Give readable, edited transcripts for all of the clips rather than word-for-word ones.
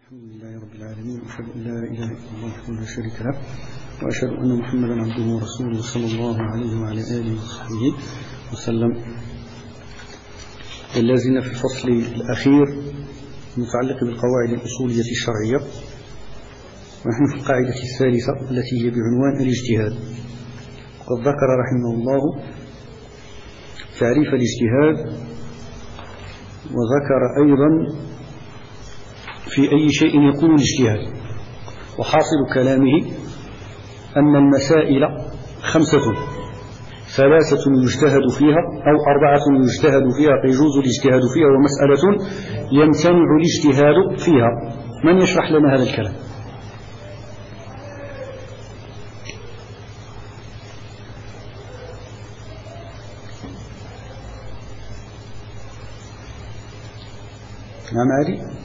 الحمد لله رب العالمين، وأشهد أن لا إله إلا الله وحده لا شريك له، وأشهد أن محمدا عبده ورسوله صلى الله عليه وعلى آله وصحبه وسلم. اللازلنا في الفصل الأخير المتعلق بالقواعد الأصولية الشرعية، ونحن في القاعدة الثالثة التي هي بعنوان الاجتهاد. وقد ذكر رحمه الله تعريف الاجتهاد، وذكر أيضا في أي شيء يكون الاجتهاد، وحاصل كلامه أن المسائل خمسة: ثلاثة يجتهد فيها أو أربعة يجتهد فيها فيجوز الاجتهاد فيها، ومسألة يمتنع الاجتهاد فيها. من يشرح لنا هذا الكلام؟ نعم علي.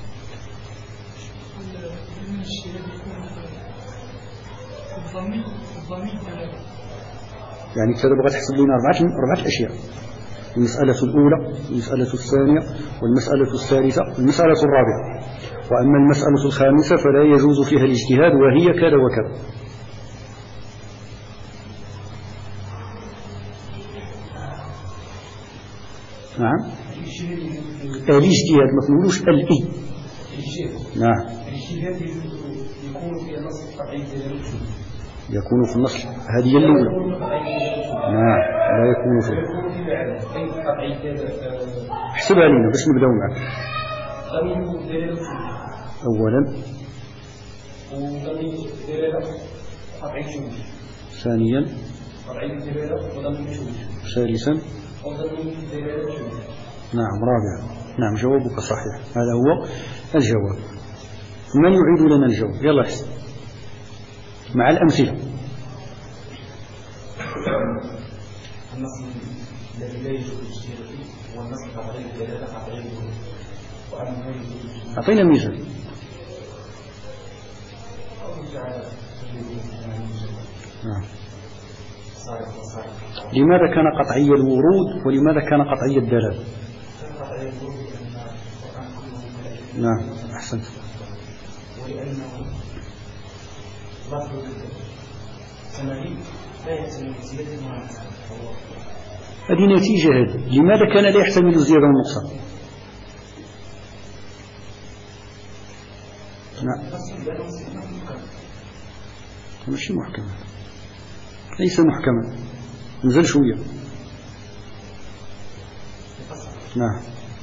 يعني كذا بغى تحسب لنا أربعة أشياء: المسألة الأولى، والمسألة الثانية، والمسألة الثالثة، والمسألة الرابعة. وأما المسألة الخامسة فلا يجوز فيها الاجتهاد، وهي كذا وكذا. نعم، الاجتهاد ما تقولوش الإي. نعم، الاجتهاد يكون في النص القطعي، يكون في النص، هذه هي الأولى. نعم، لا يكون فيه. احسبها لنا باش نبداو معك. أولا، ثانيا، ثالثا، نعم، رابعا. نعم، جوابك صحيح، هذا هو الجواب. من يعيد لنا الجواب؟ يلا احسن مع الأمثلة. النص الذي لا يجوز الاجتهاد فيه هو النص قطعي الدلاله قطعي الوجود. أعطينا مثال. لماذا كان قطعي الورود ولماذا كان قطعي الدلالة؟ نعم، أحسنت. ولأنه لفظ السمعي لا يحتمل زيادة ولا نقصان. هذه نتيجة. هذه لماذا كان لا يحتمل الزيادة والنقصان؟ نعم، ماشي محكما، ليس محكما، نزل شوية. نعم،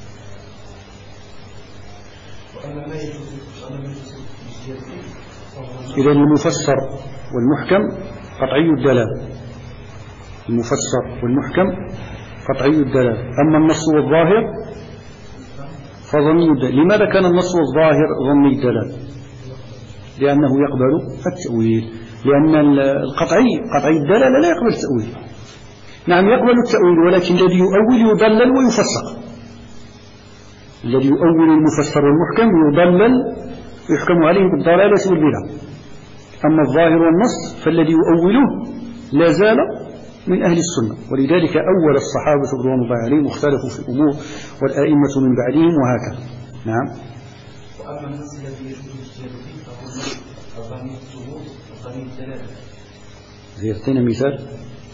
إذا المفسر والمحكم قطعي الدلالة. المفسر والمحكم قطعي الدلالة، أما النص والظاهر فظني الدلالة. لماذا كان النص والظاهر ظني الدلالة؟ لأنه يقبل التأويل، لأن القطعي قطعي الدلالة لا يقبل التأويل. نعم، يقبل التأويل، ولكن الذي يؤول يضلل ويفسق. الذي يؤول المفسر والمحكم يضلل ويحكم عليه بالضلالة والبدعة. أما الظاهر والنص فالذي يؤوله لا زال من أهل السنة، ولذلك أول الصحابة رضوان الله عليهم واختلفوا في الأمور، والآئمة من بعدهم، وهكذا. نعم. وأما النص الذي يجوز الاجتهاد فيه فهو ضمير الثبوت وضمير الدلالة. زيرتنا مثال.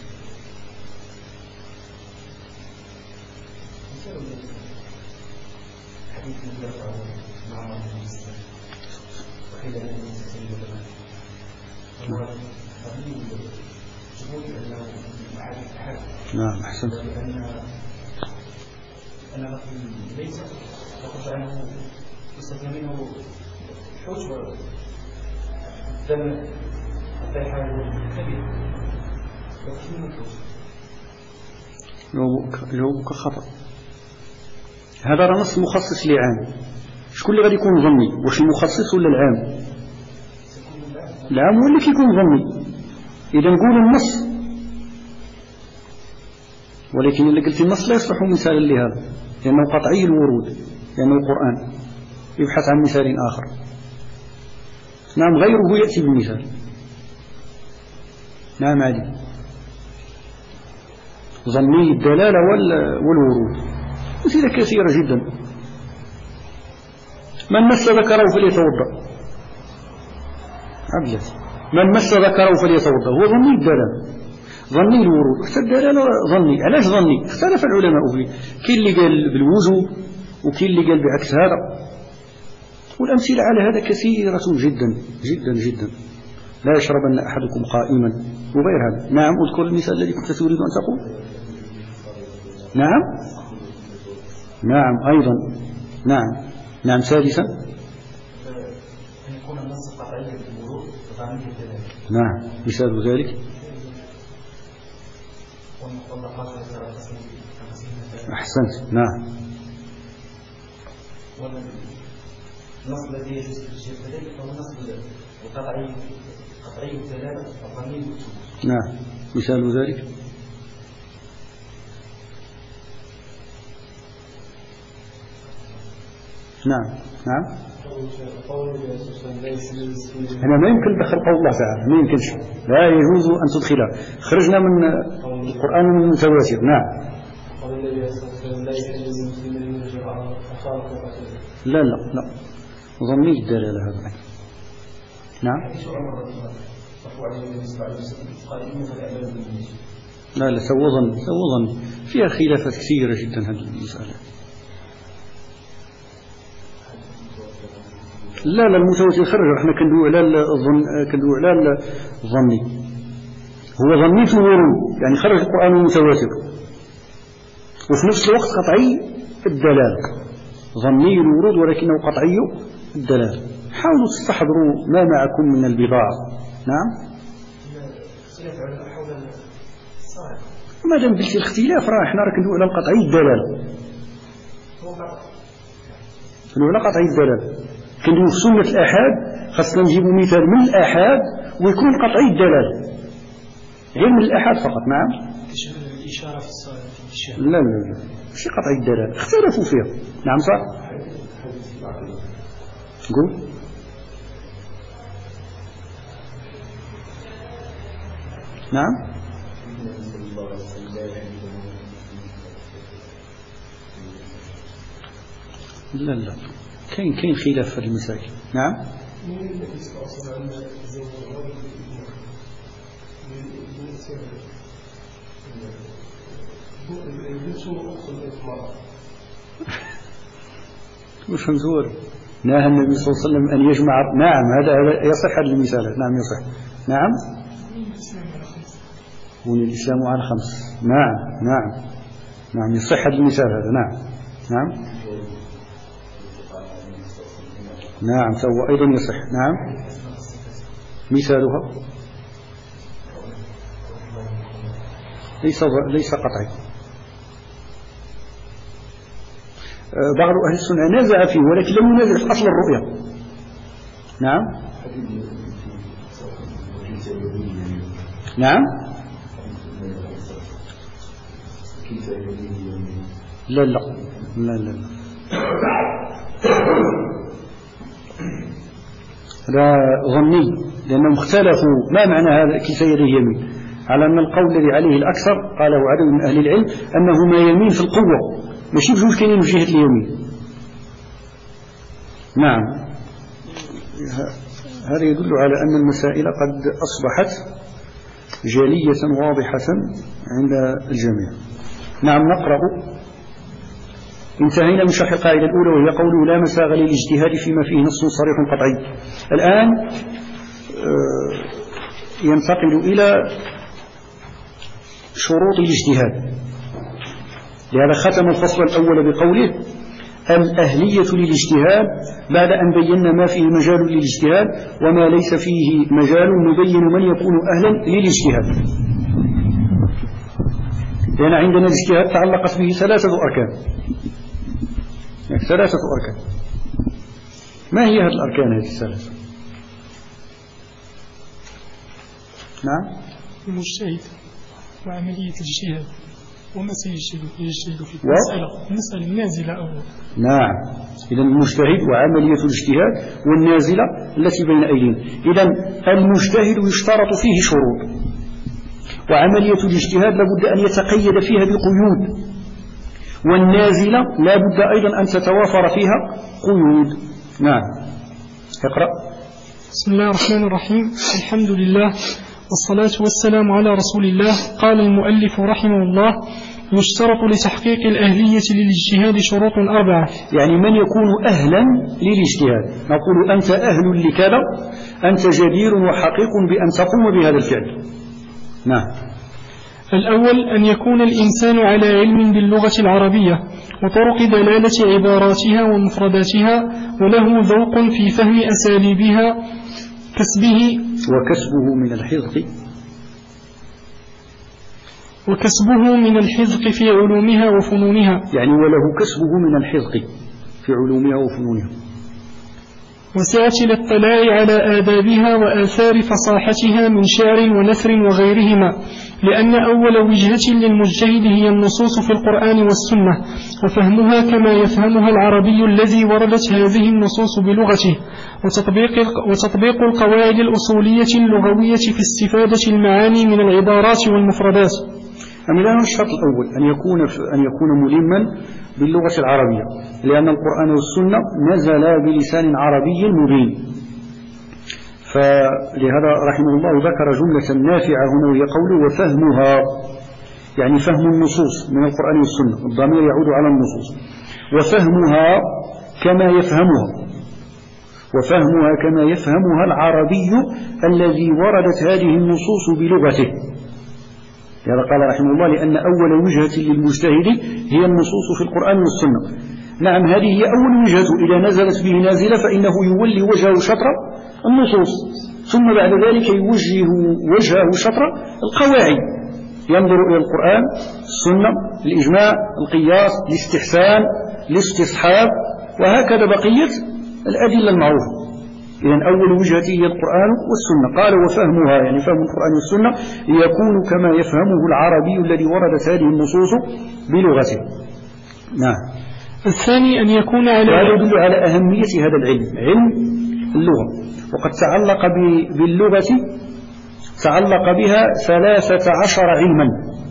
نعم، أحسنت. أنا ليس لقد عنه يستثنى منه الحوت والدم حتى يحاول كبير، لكن من الحوت. جوابك خطأ. هذا نص مخصص لعام. شكون اللي غادي يكون ظني؟ واش المخصص ولا العام؟ العام هو اللي كيكون ظني. إذا نقول النص، ولكن اللي قلت النص لا يصلح مثالا لهذا، لأنه قطعي الورود، لأنه القرآن. يبحث عن مثال آخر. نعم، غيره يأتي بمثال. نعم عادي. ظني الدلالة والورود، أمثلة كثيرة جدا. من مس ذكره فليتوضأ. عبد من مس ذكره فليتوضأ هو ظني الدلالة، ظني الورود. حتى الدلالة ظني. علاش ظني؟ اختلف العلماء فيه، كاين اللي قال بالوجوب وكاين اللي قال بعكس هذا، والأمثلة على هذا كثيرة جدا جدا جدا. لا يشربن أحدكم قائما وغير هذا. نعم، اذكر المثال الذي كنت تريد أن تقول. نعم نعم أيضا نعم نعم. ثالثا يكون النص قطعيا في الورود وظني الدلالة. نعم، مثال ذلك أحسنت. نعم. النص الذي يجوز في الشيء كذلك هو النص قطعي الدلالة وظني الوجوب. نعم، مثال ذلك نعم نعم. أنا ما يمكن دخل قول الله تعالى، ما يمكنش، لا يجوز أن تدخلها. خرجنا من القرآن من المتواتر. نعم. لا لا لا، ظني الدلالة هذا. نعم. لا لا، سوى ظن فيها خلافات كثيرة جدا هذه المسألة. لا لا، المتواتر خرج، احنا كندوي على الظن، كندوي على الظني. هو ظني في الورود، يعني خرج القرآن المتواتر، وفي نفس الوقت قطعي الدلالة. ظني الورود ولكنه قطعي الدلالة. حاولوا تستحضروا ما معكم من البضاعة. نعم. ما دام قلت الاختلاف راه احنا كندوي على قطعي الدلالة، كندوي على قطعي الدلالة. كندوي في سنة الآحاد خاصنا نجيبوا مثال من الآحاد ويكون قطعي الدلالة، غير من الآحاد فقط. نعم. الإشارة في الصلاة. لا لا لا، ماشي قطعي الدلالة، اختلفوا فيها. نعم صح. قول. نعم. لا لا، كاين خلاف في المساجد. نعم. مش مزور. نهى النبي صلى الله عليه وسلم أن يجمع. نعم، هذا يصح هذا المثال. نعم يصح. نعم. بني الإسلام على 5. نعم نعم نعم، يصح هذا المثال هذا. نعم نعم نعم، فهو أيضا يصح. نعم. مثالها ليس قطعي. بعض أهل السنة نازع فيه ولكن لم ينازع في أصل الرؤية. نعم نعم. لا لا لا لا، هذا ظني، لأنهم اختلفوا ما معنى هذا كيف يده يمين، على أن القول الذي عليه الأكثر قاله عدد من أهل العلم أنه ما يمين في القوة، ماشي في جوج كاينين في جهة اليمين. نعم. هذا يدل على أن المسائل قد أصبحت جلية واضحة عند الجميع. نعم. نقرأ. انتهينا من شرح القاعدة الأولى وهي قوله لا مساغ للاجتهاد فيما فيه نص صريح قطعي. الآن ينتقل إلى شروط الاجتهاد. لهذا ختم الفصل الأول بقوله الأهلية للاجتهاد، بعد أن بينا ما فيه مجال للاجتهاد وما ليس فيه مجال نبين من يكون أهلا للاجتهاد. لأن عندنا الاجتهاد تعلقت به 3 أركان، يعني 3 أركان. ما هي هذه الأركان هذه 3؟ نعم. المجتهد وعملية الاجتهاد وما سيجتهد في المسألة النازلة أولا. نعم. إذن المجتهد وعملية الاجتهاد والنازلة التي بين أيدينا. إذن المجتهد يشترط فيه شروط، وعملية الاجتهاد لابد أن يتقيد فيها بقيود، والنازلة لابد أيضا أن تتوافر فيها قيود. نعم اقرأ. بسم الله الرحمن الرحيم. الحمد لله والصلاة والسلام على رسول الله. قال المؤلف رحمه الله: يشترط لتحقيق الأهلية للاجتهاد شروط 4. يعني من يكون أهلا للاجتهاد، نقول أنت أهل لكذا، أنت جدير وحقيق بأن تقوم بهذا الفعل. نعم. الأول أن يكون الإنسان على علم باللغة العربية وطرق دلالة عباراتها ومفرداتها، وله ذوق في فهم أساليبها وكسبه من الحذق في علومها وفنونها، يعني وله كسبه من الحذق في علومها وفنونها، وسعة الاطلاع على آدابها وآثار فصاحتها من شعر ونثر وغيرهما، لأن أول وجهة للمجتهد هي النصوص في القرآن والسنة، وفهمها كما يفهمها العربي الذي وردت هذه النصوص بلغته، وتطبيق القواعد الأصولية اللغوية في استفادة المعاني من العبارات والمفردات. الآن الشرط الأول أن يكون ملما باللغة العربية، لأن القرآن والسنة نزل بلسان عربي مبين. فلهذا رحمه الله ذكر جملة نافعة هنا وهي قوله وفهمها، يعني فهم النصوص من القرآن والسنة، الضمير يعود على النصوص، وفهمها كما يفهمها العربي الذي وردت هذه النصوص بلغته. هذا قال رحمه الله لأن أول وجهة للمجتهد هي النصوص في القرآن والسنة. نعم، هذه هي أول وجهة، إذا نزلت به نازلة فإنه يولي وجهه شطر النصوص، ثم بعد ذلك يوجه وجهه شطر القواعد، ينظر إلى القرآن، السنة، الإجماع، القياس، الاستحسان، الاستصحاب، وهكذا بقية الأدلة المعروفة. إذن أول وجهة هي القرآن والسنة. قال وفهمها، يعني فهم القرآن والسنة يكون كما يفهمه العربي الذي وردت هذه النصوص بلغته. نعم. الثاني أن يكون هذا يدل على أهمية هذا العلم، علم اللغة، وقد تعلق بها 13 علما،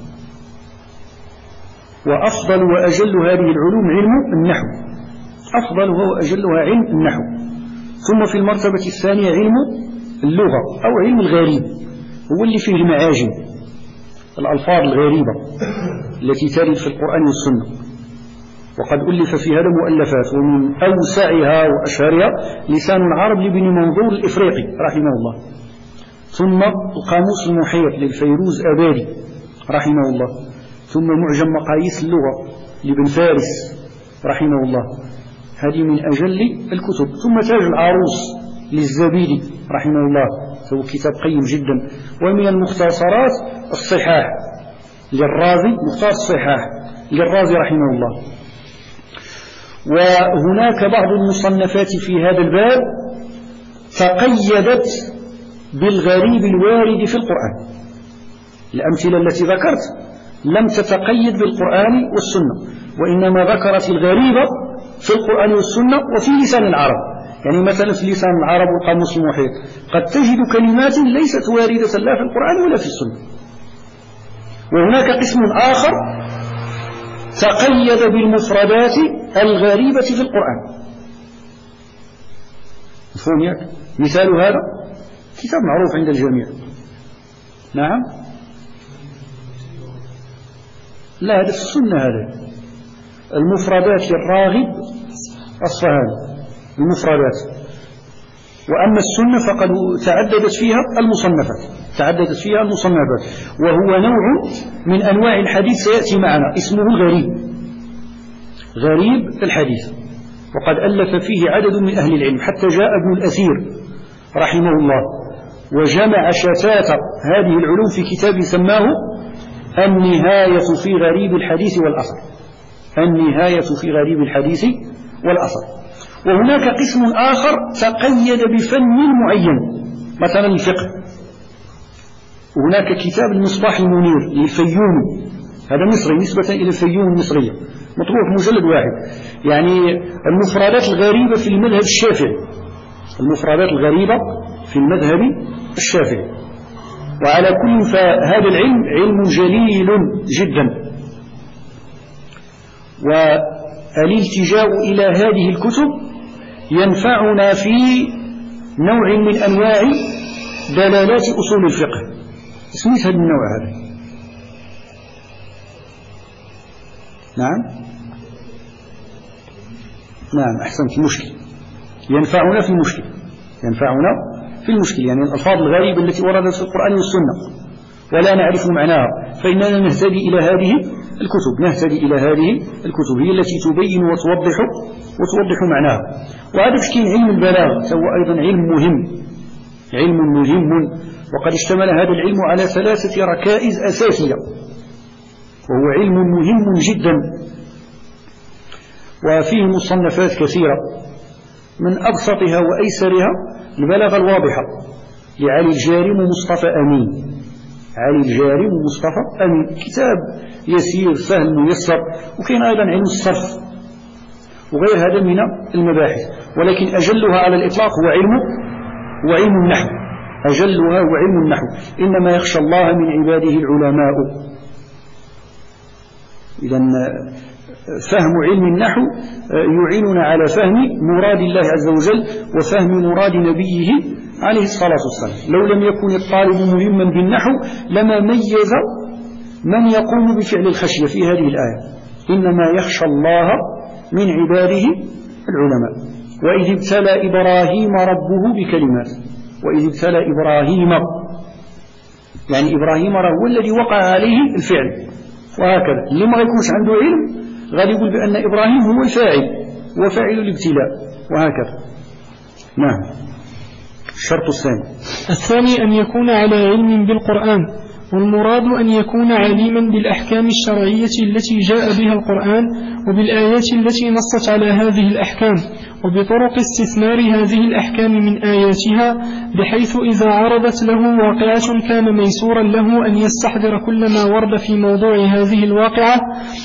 وأفضل وأجل هذه العلوم علم النحو، أفضلها وأجلها علم النحو. ثم في المرتبة الثانية علم اللغة أو علم الغريب، هو اللي فيه المعاجم، الألفاظ الغريبة التي ترد في القرآن والسنة، وقد ألف في هذا مؤلفات، ومن أوسعها وأشهرها لسان العرب لابن منظور الإفريقي رحمه الله، ثم القاموس المحيط للفيروز أبادي رحمه الله، ثم معجم مقاييس اللغة لابن فارس رحمه الله، هذه من أجل الكتب. ثم تاج العروس للزبيدي رحمه الله، هو كتاب قيم جدا. ومن المختصرات الصحاح للرازي، مختصر الصحاح للرازي رحمه الله. وهناك بعض المصنفات في هذا الباب تقيدت بالغريب الوارد في القرآن، الأمثلة التي ذكرت لم تتقيد بالقرآن والسنة، وإنما ذكرت الغريبة في القرآن والسنة وفي لسان العرب. يعني مثلا في لسان العرب والقاموس المحيط قد تجد كلمات ليست واردة لا في القرآن ولا في السنة. وهناك قسم آخر تقيد بالمفردات الغريبة في القرآن. مفهوم ياك؟ مثال هذا كتاب معروف عند الجميع. نعم، لا هذا في السنة، هذا المفردات للراغب أصفهاني، المفردات. وأما السنة فقد تعددت فيها المصنفات، وهو نوع من أنواع الحديث سيأتي معنا اسمه الغريب، غريب الحديث، وقد ألف فيه عدد من أهل العلم، حتى جاء ابن الأثير رحمه الله وجمع شتات هذه العلوم في كتاب سماه النهاية في غريب الحديث والأثر، النهاية في غريب الحديث والأثر. وهناك قسم آخر تقيد بفن معين، مثلا الفقه. وهناك كتاب المصباح المنير للفيوم، هذا مصري نسبة إلى الفيوم المصرية، مطروح مجلد واحد، يعني المفردات الغريبة في المذهب الشافعي، المفردات الغريبة في المذهب الشافعي. وعلى كل فهذا العلم علم جليل جدا، والالتجاء إلى هذه الكتب ينفعنا في نوع من أنواع دلالات أصول الفقه. اسميت هذا النوع هذا؟ نعم أحسنت. المشكل ينفعنا في المشكل، ينفعنا في المشكل يعني الألفاظ الغريبة التي وردت في القرآن والسنة ولا نعرف معناها، فإننا نهتدي إلى هذه الكتب هي التي تبين وتوضح معناها. وهذا تشكيل علم البلاغة هو أيضا علم مهم، وقد اشتمل هذا العلم على 3 ركائز أساسية، وهو علم مهم جدا، وفيه مصنفات كثيرة، من أبسطها وأيسرها البلاغة الواضحة لعلي الجارم ومصطفى أمين. كتاب يسير سهل ميسر. وكاين أيضا علم الصرف وغير هذا من المباحث، ولكن أجلها على الإطلاق هو علم النحو. أجلها هو علم النحو. إنما يخشى الله من عباده العلماء. إذن فهم علم النحو يعيننا على فهم مراد الله عز وجل وفهم مراد نبيه عليه الصلاة والسلام. لو لم يكن الطالب مهما بالنحو لما ميز من يقوم بفعل الخشية في هذه الآية. إنما يخشى الله من عباده العلماء. وإذ ابتلى إبراهيم ربه بكلمات، وإذ ابتلى إبراهيم يعني إبراهيم هو الذي وقع عليه الفعل، وهكذا. اللي ما يكونش عنده علم غادي يقول بأن إبراهيم هو الفاعل وفاعل الابتلاء، وهكذا. نعم. الشرط الثاني أن يكون على علم بالقرآن، والمراد أن يكون عالما بالأحكام الشرعية التي جاء بها القرآن وبالآيات التي نصت على هذه الأحكام، وبطرق استثمار هذه الأحكام من آياتها، بحيث إذا عرضت له واقعة كان ميسورا له أن يستحضر كل ما ورد في موضوع هذه الواقعة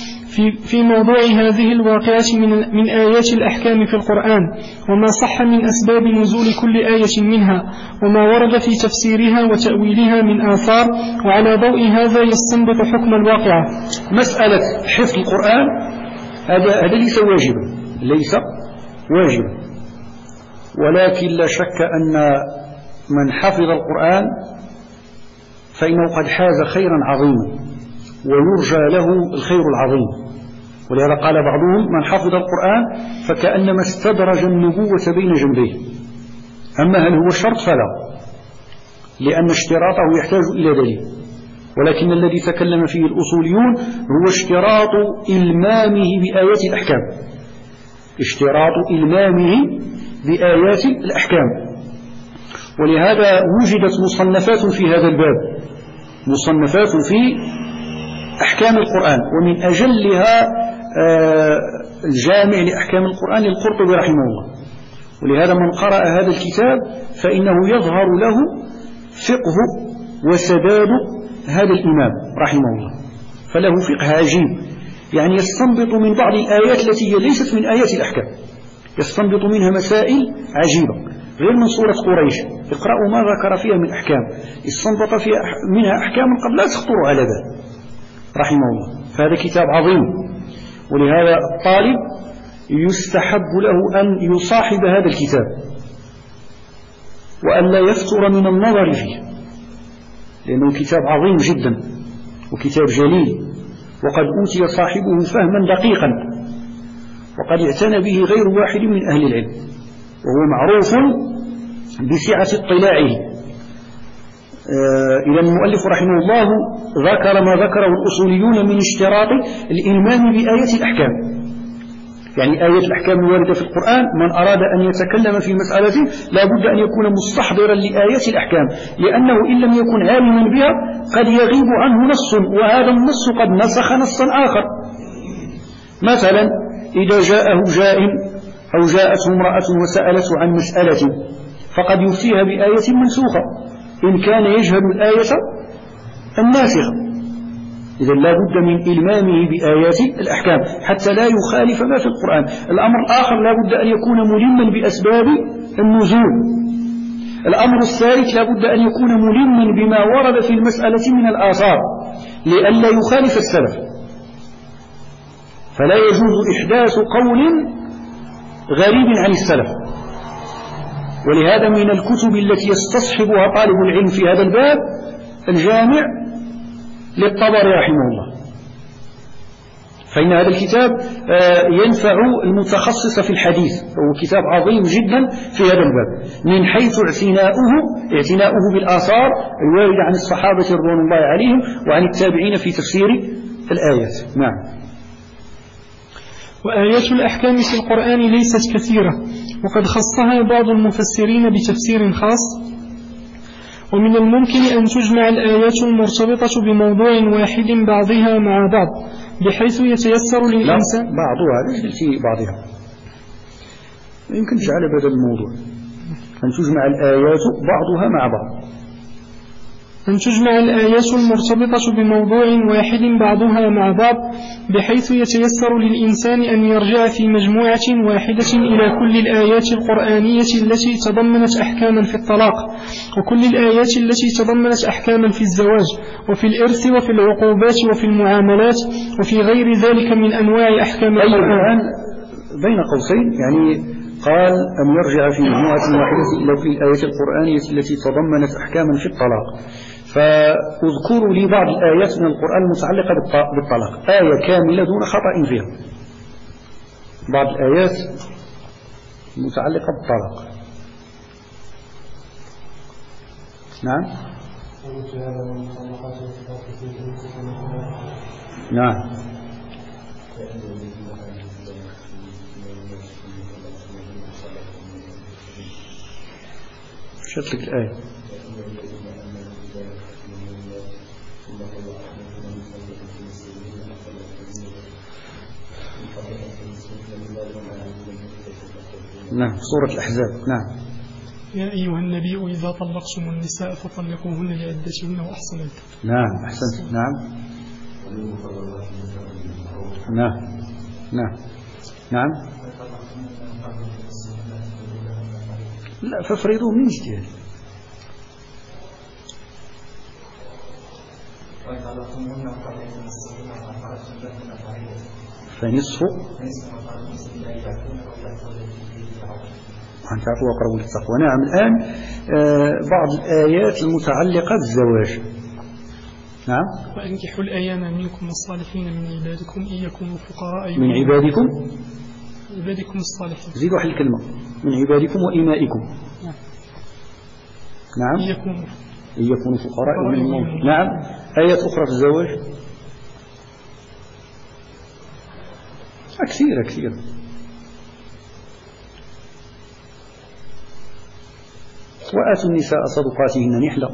من آيات الأحكام في القرآن، وما صح من أسباب نزول كل آية منها، وما ورد في تفسيرها وتأويلها من آثار، وعلى ضوء هذا يستنبط حكم الواقعة. مسألة حفظ القرآن هذا ليس واجبا، ولكن لا شك أن من حفظ القرآن فإنه قد حاز خيرا عظيما ويرجى له الخير العظيم. ولهذا قال بعضهم من حفظ القرآن فكأنما استدرج النبوة بين جنبيه. أما هل هو شرط؟ فلا، لأن اشتراطه يحتاج إلى دليل. ولكن الذي تكلم فيه الأصوليون هو اشتراط إلمامه بآيات الأحكام، ولهذا وجدت مصنفات في هذا الباب، مصنفات في أحكام القرآن، ومن أجلها الجامع لأحكام القرآن للقرطبي رحمه الله. ولهذا من قرأ هذا الكتاب فإنه يظهر له فقه وسداد هذا الإمام رحمه الله، فله فقه عجيب، يعني يستنبط من بعض الآيات التي هي ليست من آيات الأحكام، يستنبط منها مسائل عجيبة غير من سورة قريش. اقرأوا ما ذكر فيها من أحكام، استنبط فيها منها أحكام قد لا تخطر على بال رحمه الله. فهذا كتاب عظيم، ولهذا الطالب يستحب له أن يصاحب هذا الكتاب وأن لا يفتر من النظر فيه، لأنه كتاب عظيم جدا وكتاب جليل، وقد أوتي صاحبه فهما دقيقا، وقد اعتنى به غير واحد من أهل العلم، وهو معروف بسعة اطلاعه. إذا المؤلف رحمه الله ذكر ما ذكره الأصوليون من اشتراط الإلمام بآيات الأحكام، يعني آيات الأحكام الواردة في القرآن من أراد أن يتكلم في مسألة لا بد أن يكون مستحضرا لآيات الأحكام، لأنه إن لم يكن عالما بها قد يغيب عنه نص، وهذا النص قد نسخ نصا آخر. مثلا إذا جاءه جاء أو جاءته امرأة وسألته عن مسألة فقد يفتيها بآية منسوخة إن كان يجهل الآية الناسخة. إذا لا بد من إلمامه بآيات الأحكام حتى لا يخالف ما في القرآن. الأمر الآخر لا بد أن يكون ملما بأسباب النزول. الأمر الثالث لا بد أن يكون ملما بما ورد في المسألة من الآثار لئلا يخالف السلف، فلا يجوز إحداث قول غريب عن السلف، ولهذا من الكتب التي يستصحبها طالب العلم في هذا الباب الجامع للطبري رحمه الله، فإن هذا الكتاب ينفع المتخصص في الحديث، هو كتاب عظيم جدا في هذا الباب من حيث اعتناؤه بالآثار الواردة عن الصحابة رضوان الله عليهم وعن التابعين في تفسير الآيات. نعم. وآيات الأحكام في القرآن ليست كثيرة، وقد خصها بعض المفسرين بتفسير خاص. ومن الممكن أن تجمع الآيات المرتبطة بموضوع واحد بعضها مع بعض بحيث يتيسر للإنسان بعضها في بعضها، يمكن تجعل بدل الموضوع أن تجمع الآيات بعضها مع بعض، أن تجمع الآيات المرتبطة بموضوع واحد بعضها مع بعض بحيث يتيسر للإنسان أن يرجع في مجموعة واحدة إلى كل الآيات القرآنية التي تضمنت أحكاما في الطلاق، وكل الآيات التي تضمنت أحكاما في الزواج وفي الإرث وفي العقوبات وفي المعاملات وفي غير ذلك من أنواع أحكام القرآن. بين قوسين يعني قال أن يرجع في مجموعة واحدة إلى كل الآيات القرآنية التي تضمنت أحكاما في الطلاق. فاذكروا لي بعض الآيات من القرآن المتعلقة بالطلاق، آية كاملة دون خطأ فيها، بعض الآيات المتعلقة بالطلاق. نعم. نعم. شت لك الآية. نعم. سورة الأحزاب. نعم. يا أيها النبي إذا طلقتم النساء فطلقوهن لعدتهن وأحصن العدة. نعم. أحسنت. نعم. نعم. نعم. نعم. لا فافرضوا من جديد. فنصف أن تعفوا وقربوا للتقوى. نعم. الآن بعض الآيات المتعلقة بالزواج. نعم. وأنكحوا الأيام منكم الصالحين من عبادكم إن يكونوا فقراء من عبادكم الصالحين. زيدوا واحد الكلمة من عبادكم وإمائكم. نعم. إن يكونوا فقراء من الموت. نعم. آيات أخرى في الزواج كثيرة. وآتوا النساء صدقاتهن نحلة،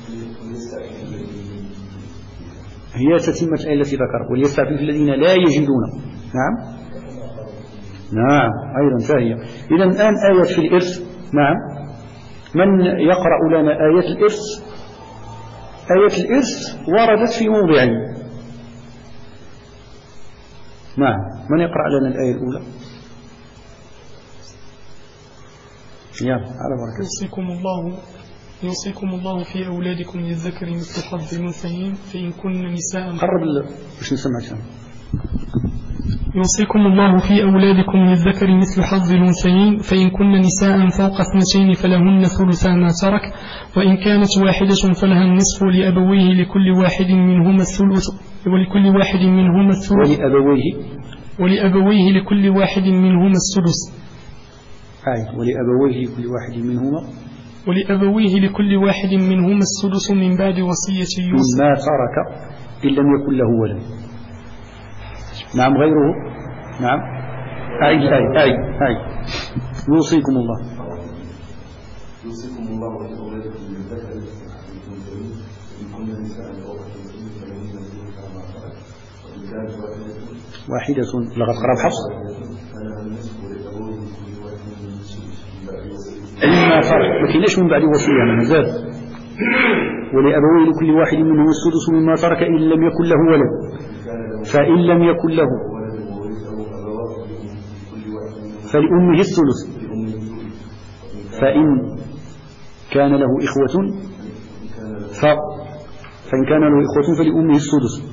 هي تتمة الآية التي ذكر وليستعفف الذين لا يجدون. نعم. نعم. أيضا فهي. إذا الآن آيات في الإرث. نعم. من يقرأ لنا آيات الإرث؟ آيات الإرث وردت في موضعين. نعم. من يقرأ لنا الآية الأولى؟ يلا على بركة. يوصيكم الله في أولادكم للذكر مثل حظ الأنثيين فإن كن نساء. قرب باش نسمعك. يوصيكم الله في أولادكم للذكر مثل حظ الأنثيين فإن كن نساء فوق 2 فلهن ثلثا ما ترك وإن كانت واحدة فلها النصف ولأبويه لكل واحد منهما الثلث ولأبويه لكل واحد منهما السدس. ولأبويه لكل واحد منهما السدس من بعد وصية يوصي ما ترك إن لم يكن له ولد. نعم. غيره. نعم. أي يوصيكم الله في أولادكم للذكر مثل حظ الأنثيين إن كن نساء فوق 30 فلهن ثلث ما ترك وإن كانت واحدة لقد قرأ حفص فلها النصف ولأبويه لكل واحد منهما السدس من بعد وصية. ما ترك ما كايناش من بعد وصية مازال. ولأبويه لكل واحد منهم السدس مما ترك إن لم يكن له ولد فإن لم يكن له فلأمه الثلث فإن كان له إخوة فإن كان له إخوة فلأمه السدس.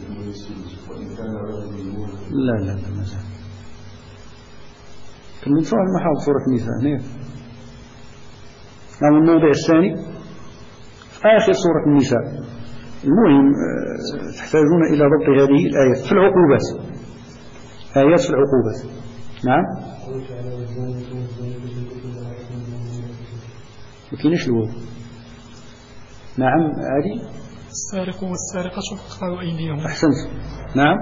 لا مازال كنت نشوف المحاضر سورة النساء هنا نعم. الموضع الثاني في آخر سورة النساء. المهم تحتاجون إلى ضبط هذه الآيات في العقوبات، آيات في العقوبات. نعم. مكينش الواو. نعم. هذه السارق والسارقة فاقطعوا أيديهم. أحسنت. نعم.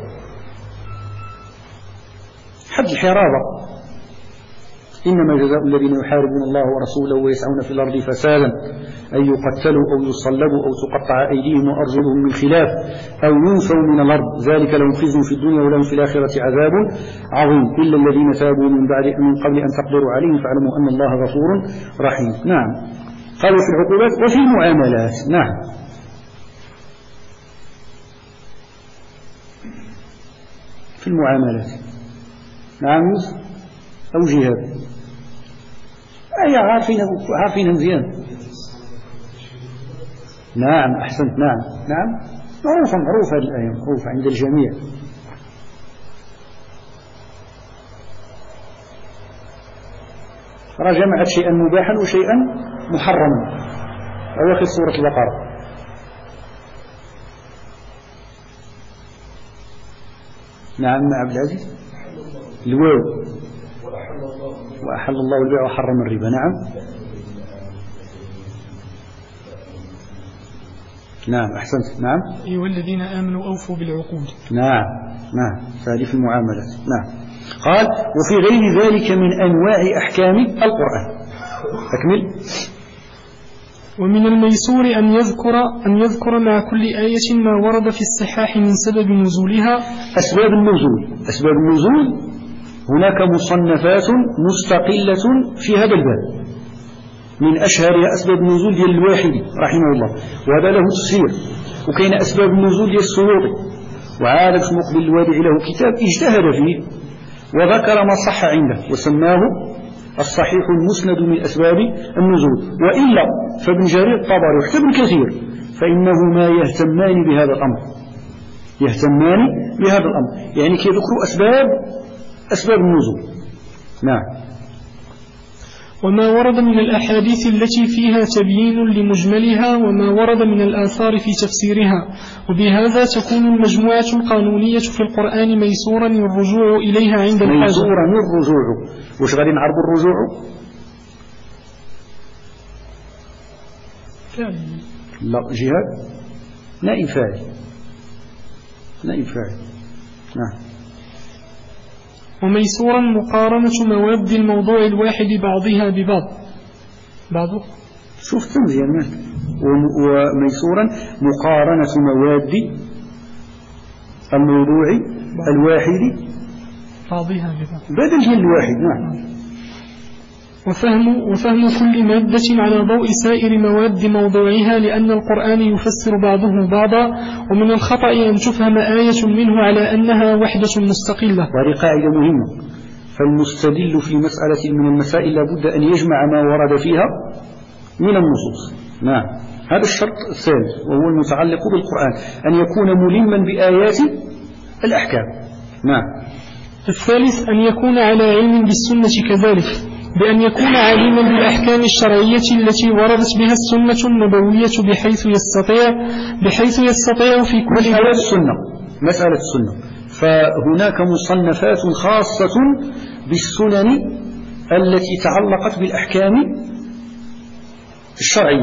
حد الحرابة. إنما جزاء الذين يحاربون الله ورسوله ويسعون في الأرض فسادا أن يقتلوا أو يصلبوا أو تقطع أيديهم وأرجلهم من خلاف أو ينفوا من الأرض ذلك لهم خزي في الدنيا ولهم في الآخرة عذاب عظيم إلا الذين تابوا من قبل أن تقدروا عليهم فاعلموا أن الله غفور رحيم. نعم. قالوا في العقوبات وفي المعاملات. نعم. في المعاملات. نعم. أو جهاد. أي عارفين مزيان. نعم. أحسنت. نعم. معروفة هذه الآية، معروفة عند الجميع. جمعت شيئا مباحا وشيئا محرما أواخر سورة البقرة. نعم. عبد العزيز. الواو. وأحل الله البيع وحرم الربا. نعم. أحسنت. نعم. أيها الذين آمنوا أوفوا بالعقود. نعم. فهذه في المعاملات. نعم. قال وفي غير ذلك من أنواع أحكام القرآن. أكمل. ومن الميسور أن يذكر مع كل آية ما ورد في الصحاح من سبب نزولها. أسباب النزول هناك مصنفات مستقلة في هذا الباب، من أشهرها أسباب النزول ديال الواحدي رحمه الله، وهذا له تفسير. وكاين أسباب النزول ديال السيوطي، وعاد مقبل الوادع له كتاب اجتهد فيه وذكر ما صح عنده وسماه الصحيح المسند من أسباب النزول. وإلا فابن جرير الطبري وحتى ابن كثير فإنهما يهتمان بهذا الأمر، يعني كيذكروا أسباب النزول. نعم. وما ورد من الأحاديث التي فيها تبيين لمجملها وما ورد من الآثار في تفسيرها، وبهذا تكون المجموعة القانونية في القرآن ميسورا الرجوع إليها عند الحاجة. ميسورا الرجوع. وش غادي نعرفوا الرجوع؟ لا جهاد نائب فاعل. نعم. وميسورا مقارنة مواد الموضوع الواحد بعضها بعضه. شوف تنزيل مالك. وميسورا مقارنة مواد الموضوع الواحد بعضها ببعض بدل من الواحد. نعم. وفهم كل مادة على ضوء سائر مواد موضوعها، لأن القرآن يفسر بعضه بعضا، ومن الخطأ أن تفهم آية منه على أنها وحدة مستقلة. وهذه قاعدة مهمة. فالمستدل في مسألة من المسائل لابد أن يجمع ما ورد فيها من النصوص. نعم. هذا الشرط الثالث وهو المتعلق بالقرآن، أن يكون ملما بآيات الأحكام. نعم. الثالث أن يكون على علم بالسنة كذلك، بأن يكون عالما بالأحكام الشرعية التي وردت بها السنة النبوية بحيث يستطيع في كل مسألة السنة. فهناك مصنفات خاصة بالسنن التي تعلقت بالأحكام الشرعية،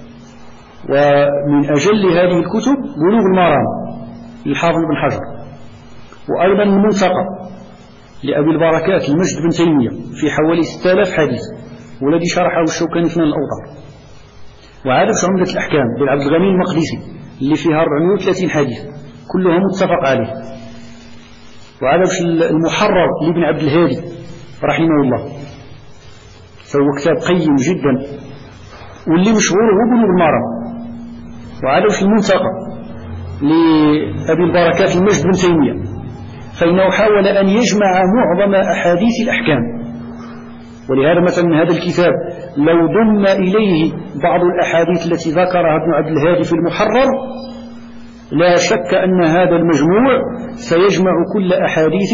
ومن أجل هذه الكتب بلوغ المرام للحافظ بن حجر، وأيضا المنتقى لأبي البركات المجد بن تيمية في حوالي 6000 حديث، والذي شرحه الشوكاني في الأوطار. وعادة عمدة الأحكام بالعبد الغني المقدسي اللي فيها 430 حديث كلها متفق عليه. وعادة المحرر لابن عبد الهادي رحمه الله، فهو كتاب قيم جدا واللي مشهور هو بلوغ المرام. وعادة المنتقى لأبي البركات المجد بن تيمية، فإنه حاول أن يجمع معظم أحاديث الأحكام. ولهذا مثلا هذا الكتاب لو ضم إليه بعض الأحاديث التي ذكرها ابن عبد الهادي في المحرر لا شك أن هذا المجموع سيجمع كل أحاديث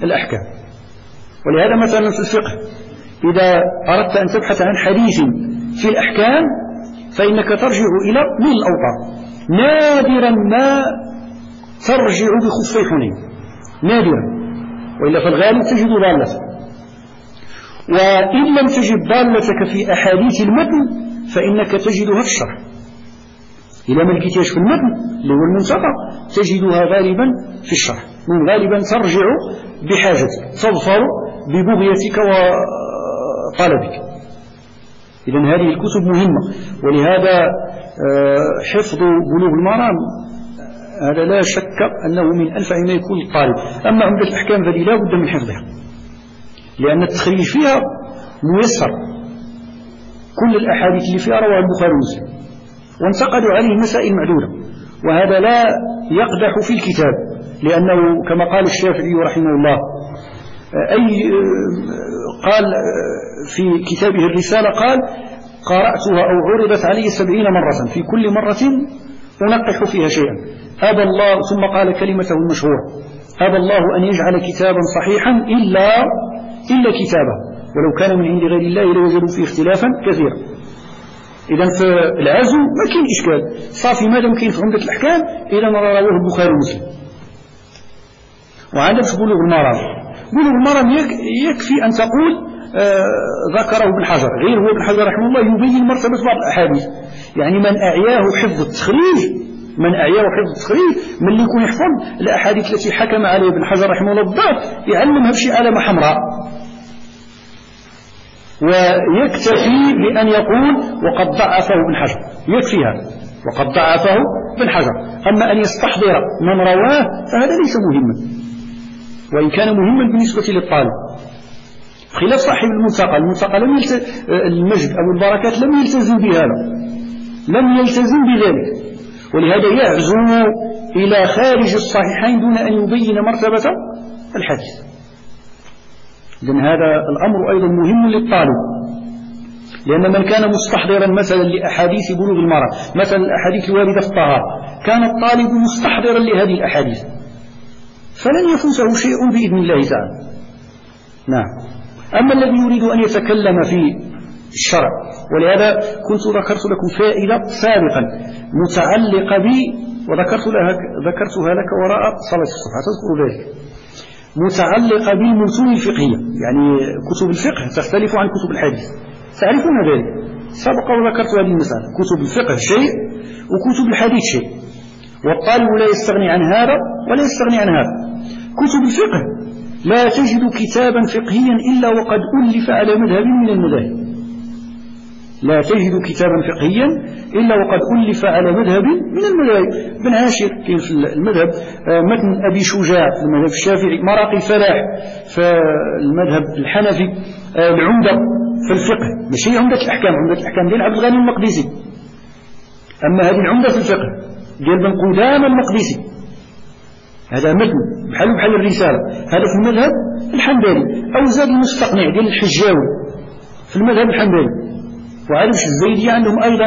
الأحكام. ولهذا مثلا في الفقه إذا أردت أن تبحث عن حديث في الأحكام فإنك ترجع إلى من الأوطار. نادرا ما ترجع بخفي حنين، نادرا، وإلا في الغالب تجد ضالتك. وإن لم تجد ضالتك في أحاديث المتن فإنك تجدها في الشرح. إذا ما لقيتهاش في المتن اللي هو المنتقى تجدها غالبا في الشرح، من غالبا ترجع بحاجتك، تظفر ببغيتك وطلبك. إذن هذه الكتب مهمة، ولهذا حفظ بلوغ المرام هذا لا شك أنه من أنفع ما يكون للطالب. أما عمدة الأحكام فهذه لا بد من حفظها، لأن التخريج فيها ميسر، كل الأحاديث اللي فيها رواه البخاري ومسلم، وانتقدوا عليه مسائل معدودة، وهذا لا يقدح في الكتاب، لأنه كما قال الشافعي رحمه الله قال في كتابه الرسالة قال: قرأتها أو عرضت علي 70 مرة، في كل مرة أنقح فيها شيئا. أبى الله، ثم قال كلمته المشهورة: أبى الله أن يجعل كتابا صحيحا إلا كتابه، ولو كان من عند غير الله لوجدوا فيه اختلافا كثيرا. إذا فالعزو ما كاين إشكال، صافي ما دام كاين في عمدة الأحكام إذا رواه البخاري ومسلم. وعندك في بلوغ المرام يكفي أن تقول ذكره ابن حجر، غير هو ابن حجر رحمه الله يبين مرتبة بعض الأحاديث. يعني من أعياه حفظ التخريج، من اللي يكون يحفظ الأحاديث التي حكم عليه ابن حجر رحمه الله بالضبط يعلمها بشي علامة حمراء، ويكتفي بأن يقول وقد ضعفه ابن حجر، يكفي هذا وقد ضعفه ابن حجر. أما أن يستحضر من رواه فهذا ليس مهما، وإن كان مهما بالنسبة للطالب، خلاف صاحب المنتقى المجد أو البركات لم يلتزم بهذا، لم يلتزم بذلك، ولهذا يعزو إلى خارج الصحيحين دون أن يبين مرتبة الحديث. إذن هذا الأمر أيضا مهم للطالب، لأن من كان مستحضرا مثلا لأحاديث بلوغ المرأة، مثلا الأحاديث الواردة في الطهارة، كان الطالب مستحضرا لهذه الأحاديث فلن يفوته شيء بإذن الله تعالى. نعم. أما الذي يريد أن يتكلم في الشرع، ولهذا كنت ذكرت لكم فائدة سابقا متعلقة بي وذكرتها لك وراء صلاة الصبح، تذكر ذلك، متعلقة بالمتون الفقهية. يعني كتب الفقه تختلف عن كتب الحديث، تعرفون ذلك، سبق وذكرت هذه المسألة. كتب الفقه شيء وكتب الحديث شيء، والطالب لا يستغني عن هذا ولا يستغني عن هذا. كتب الفقه لا تجد كتابا فقهيا إلا وقد ألف على مذهب من المذاهب، لا تجد كتابا فقهيا إلا وقد ألف على مذهب من المذاهب. ابن عاشر كاين في المذهب، متن أبي شجاع في المذهب الشافعي، مراقي الفلاح في المذهب الحنفي، العمدة في الفقه، ماشي عمدة الأحكام، عمدة الأحكام ديال عبد الغني المقدسي، أما هذه العمدة في الفقه ديال بن قدامة المقدسي، هذا متن بحال الرسالة، هذا في المذهب الحنبلي. أو زاد المستقنع ديال الحجاوي في المذهب الحنبلي. وعلمش الزيدية عندهم أيضا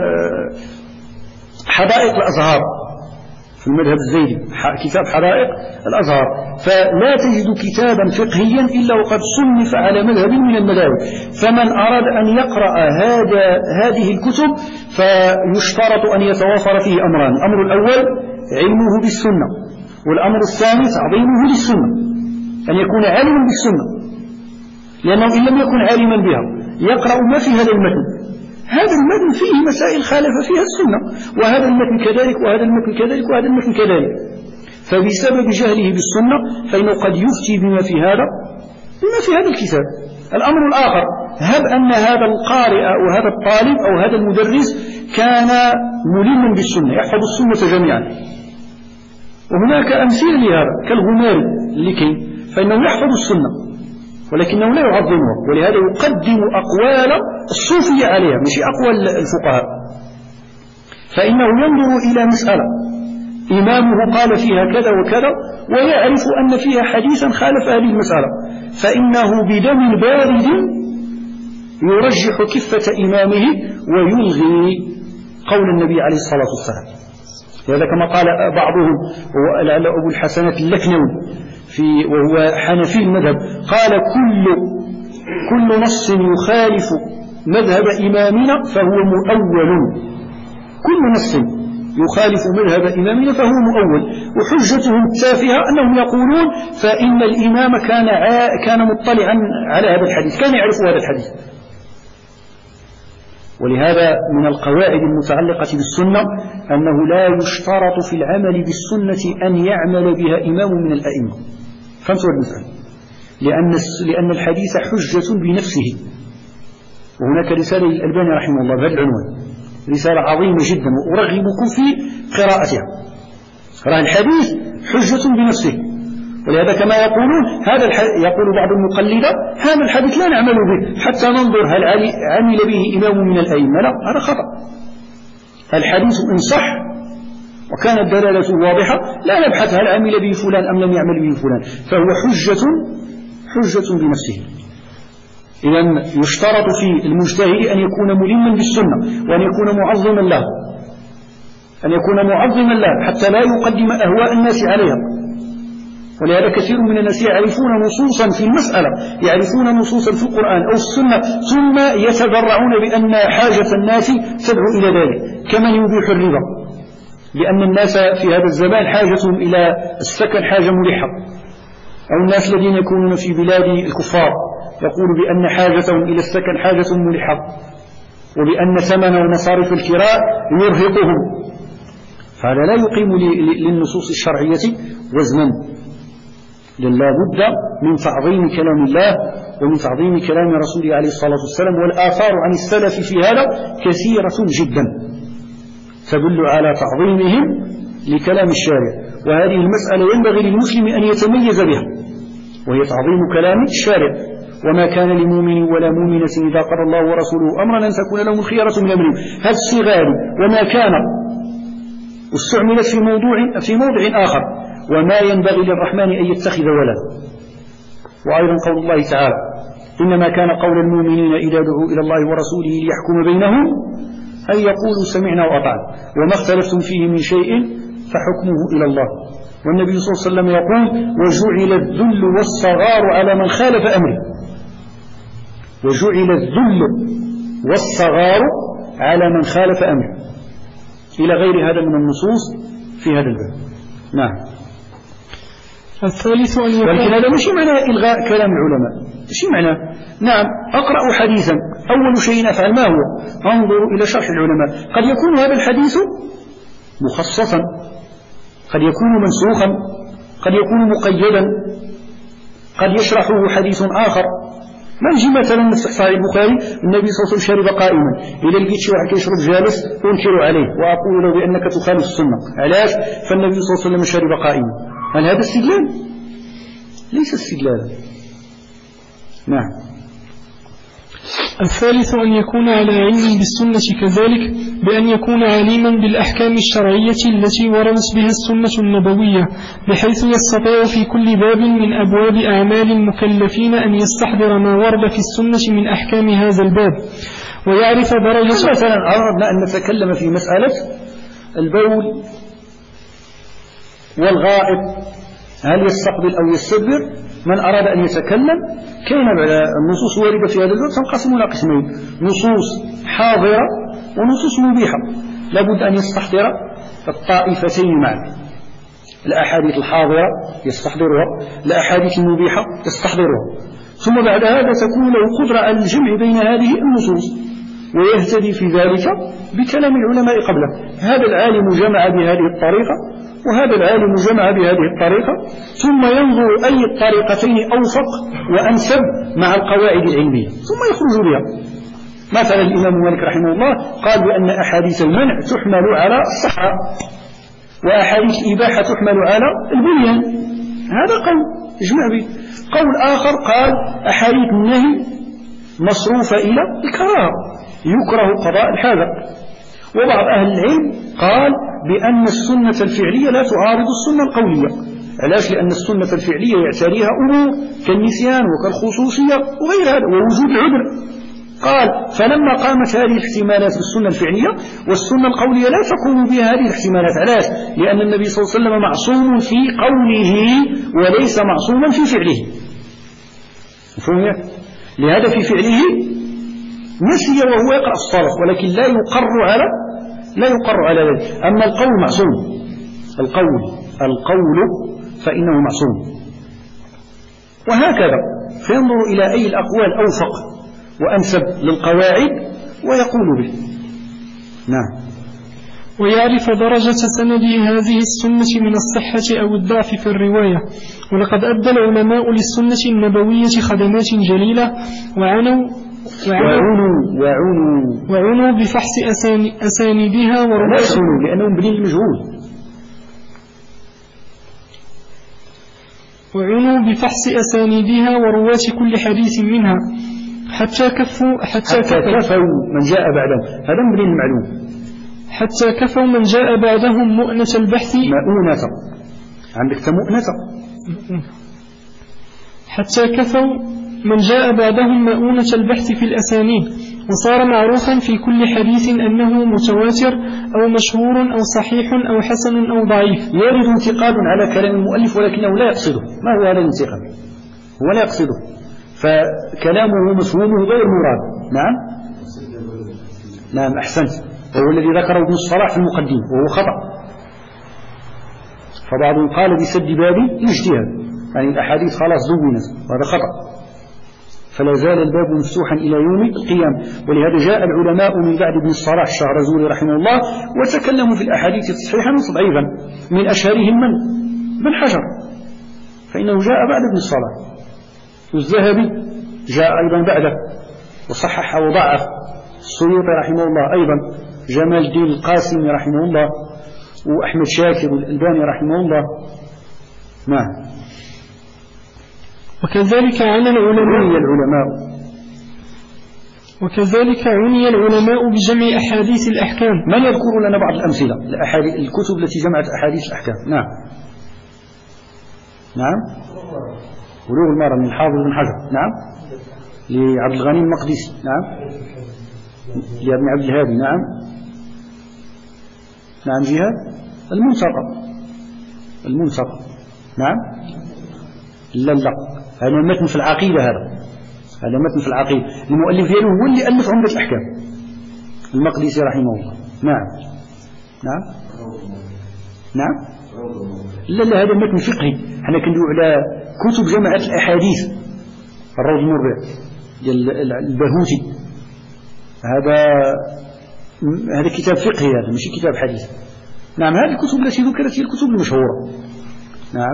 حدائق الأزهار في المذهب الزيدي، كتاب حدائق الأزهار. فلا تجد كتابا فقهيا إلا وقد صنف على مذهب من المذاهب. فمن أراد أن يقرأ هذه الكتب فيشترط أن يتوافر فيه أمران: الأمر الأول علمه بالسنة، والأمر الثاني تعظيمه للسنة، أن يكون عالما بالسنة، لأنه إن لم يكن عالما بها يقرأ ما في هذا المتن، هذا المتن فيه مسائل خالف فيها السنة، وهذا المتن كذلك، وهذا المتن كذلك، وهذا المتن كذلك، فبسبب جهله بالسنة فإنه قد يفتي بما في هذا الكتاب. الأمر الآخر: هب أن هذا القارئ أو هذا الطالب أو هذا المدرس كان ملما بالسنة، يحفظ السنة جميعا، وهناك أمثلة لهذا كالغماري اللي كاين، فإنه يحفظ السنة ولكنه لا يعظمها، ولهذا يقدم أقوال الصوفية عليها مش أقوال الفقهاء. فإنه ينظر إلى مسألة إمامه قال فيها كذا وكذا ويعرف أن فيها حديثا خالف هذه المسألة، فإنه بدم بارد يرجح كفة إمامه ويلغي قول النبي عليه الصلاة والسلام. هذا كما قال بعضهم، ولعل أبو الحسنات اللكنوي وهو حنفي المذهب، قال كل نص يخالف مذهب إمامنا فهو مؤول. كل نص يخالف مذهب إمامنا فهو مؤول. وحجتهم التافهة أنهم يقولون فإن الإمام كان مطلعا على هذا الحديث، كان يعرف هذا الحديث. ولهذا من القواعد المتعلقة بالسنة أنه لا يشترط في العمل بالسنة أن يعمل بها إمام من الأئمة. فهمتوا المسألة؟ لأن الحديث حجة بنفسه. وهناك رسالة للألباني رحمه الله بهذا العنوان، رسالة عظيمة جدا وأرغبكم في قراءتها. راه الحديث حجة بنفسه، ولهذا كما يقولون يقول بعض المقلدة هذا الحديث لا نعمل به حتى ننظر هل عمل به إمام من الأئمة. لا، هذا خطأ. الحديث إن صح وكانت دلالته واضحة لا نبحث هل عمل به فلان أم لم يعمل به فلان، فهو حجة بنفسه. إذن يشترط في المجتهد أن يكون ملما بالسنة وأن يكون معظما له، حتى لا يقدم أهواء الناس عليها. ولهذا كثير من الناس يعرفون نصوصا في المسألة، يعرفون نصوصا في القرآن أو السنة، ثم يتذرعون بأن حاجة الناس تدعو إلى ذلك، كمن يبيح الربا، لأن الناس في هذا الزمان حاجتهم إلى السكن حاجة ملحة. أو الناس الذين يكونون في بلاد الكفار يقول بأن حاجتهم إلى السكن حاجة ملحة، وبأن ثمن ومصارف الكراء يرهقهم. فهذا لا يقيم للنصوص الشرعية وزنا. لا بد من تعظيم كلام الله ومن تعظيم كلام رسوله عليه الصلاة والسلام. والآثار عن السلف في هذا كثيرة جدا تدل على تعظيمهم لكلام الشارع. وهذه المسألة ينبغي للمسلم أن يتميز بها، وهي تعظيم كلام الشارع. وما كان لمؤمن ولا مؤمنة إذا قضى الله ورسوله أمرا أن تكون لهم الخيرة من أمرهم. هذا الصغار وما كان استعملت في موضع آخر. وما ينبغي للرحمن أن يتخذ ولدا. وأيضا قول الله تعالى إنما كان قول المؤمنين إذا دعوا إلى الله ورسوله ليحكم بينهم أن يقولوا سمعنا وأطعنا وما اختلفتم فيه من شيء فحكمه إلى الله. والنبي صلى الله عليه وسلم يقول وجعل الذل والصغار على من خالف أمره. وجعل الذل والصغار على من خالف أمره، إلى غير هذا من النصوص في هذا الباب. نعم. الثالث ولكن هذا مش معنى إلغاء كلام العلماء، مش معنى. نعم، أقرأ حديثا أول شيء أفعل ما هو؟ أنظر إلى شرح العلماء. قد يكون هذا الحديث مخصصا، قد يكون منسوخا، قد يكون مقيدا، قد يشرحه حديث آخر. ما نجي مثلا نفتح صحيح البخاري النبي صلى الله عليه وسلم شرب قائما، إذا لقيت شي واحد كيشرب جالس أنكر عليه وأقول له بأنك تخالف السنة. علاش؟ فالنبي صلى الله عليه وسلم شرب قائما. هل هذا استدلال؟ ليس استدلالا. نعم. الثالث أن يكون على علم بالسنة كذلك، بأن يكون عليما بالأحكام الشرعية التي وردت بها السنة النبوية، بحيث يستطيع في كل باب من أبواب أعمال المكلفين أن يستحضر ما ورد في السنة من أحكام هذا الباب، ويعرف درجة. مثلا أردنا أن نتكلم في مسألة البول والغائط، هل يستقبل أو يستدبر؟ من أراد أن يتكلم كاين النصوص واردة في هذا الباب تنقسم إلى قسمين: نصوص حاضرة ونصوص مبيحة. لابد أن يستحضر الطائفتين معا، الأحاديث الحاضرة يستحضرها، الأحاديث المبيحة يستحضرها، ثم بعد هذا تكون له قدرة على الجمع بين هذه النصوص ويهتدي في ذلك بكلام العلماء قبله. هذا العالم جمع بهذه الطريقة وهذا العالم جمع بهذه الطريقة، ثم ينظر أي الطريقتين أوفق وأنسب مع القواعد العلمية ثم يخرج بها. مثلا الإمام مالك رحمه الله قال بأن أحاديث المنع تحمل على الصحة وأحاديث الإباحة تحمل على البنيان. هذا قول يجمع به. قول آخر قال أحاديث النهي مصروفة إلى الكراهة، يكره قضاء الحاجة. وبعض أهل العلم قال بأن السنة الفعلية لا تعارض السنة القولية. علاش؟ لأن السنة الفعلية يعتريها أمور كالنسيان وكالخصوصية وغير هذا ووجود العذر. قال فلما قامت هذه الاحتمالات بالسنة الفعلية والسنة القولية لا تقوم بها هذه الاحتمالات. علاش؟ لأن النبي صلى الله عليه وسلم معصوم في قوله وليس معصوما في فعله. مفهوم؟ لهذا في فعله نسي وهو يقرأ الصلاة، ولكن لا يقر على ذلك. أما القول معصوم، القول فإنه معصوم. وهكذا فينظر إلى أي الأقوال أوفق وأنسب للقواعد ويقول به. نعم. ويعرف درجة سند هذه السنة من الصحة أو الضعف في الرواية. ولقد أدى العلماء للسنة النبوية خدمات جليلة وعنوا بفحص أسانيدها ورواية، لأنهم بنين المجهول. وعنوا بفحص أسانيدها ورواة كل حديث منها حتى كفوا من جاء بعدهم. هذا من بنين المعلوم. حتى كفوا من جاء بعدهم مؤنة البحث. مؤونة عندك مؤنة. حتى كفوا من جاء بعدهم مؤونة البحث في الأسانيد، وصار معروفا في كل حديث أنه متواتر أو مشهور أو صحيح أو حسن أو ضعيف. يرد انتقاد على كلام المؤلف ولكنه لا يقصده. ما هو هذا الانتقاد؟ هو لا يقصده، فكلامه مفهومه غير مراد. نعم أحسنت. وهو الذي ذكره ابن الصلاح في المقدمة وهو خطأ. فبعضهم قال بسد باب الاجتهاد، يعني الأحاديث خلاص زونت، وهذا خطأ. فلا زال الباب مفتوحا إلى يوم القيامة. ولهذا جاء العلماء من بعد ابن الصلاح الشهرزوري رحمه الله وتكلموا في الأحاديث صحيحا وضعيفا، من أشهرهم من حجر، فإنه جاء بعد ابن الصلاح. والذهبي جاء أيضا بعده وصحح وضعف. السيوطي رحمه الله أيضا، جمال الدين القاسمي رحمه الله، وأحمد شاكر والألباني رحمه الله. نعم. وكذلك عني العلماء بجمع أحاديث الأحكام. من يذكر لنا بعض الأمثلة الكتب التي جمعت أحاديث الأحكام؟ نعم. بلوغ المرام من حافظ بن حجر. نعم. لعبد الغني المقدسي. نعم. لابن عبد الهادي. نعم. جهاد المنتقى. نعم. لا هذا متن في العقيدة. هذا متن في العقيدة. المؤلف دياله هو اللي ألف عمدة الأحكام، المقدسي رحمه الله. نعم. لا هذا متن فقهي. احنا كندوي على كتب جمعت الأحاديث. الروض المربع ديال البهوتي، هذا كتاب فقهي، هذا ماشي كتاب حديث. نعم. هذه الكتب التي ذكرت هي الكتب المشهورة. نعم.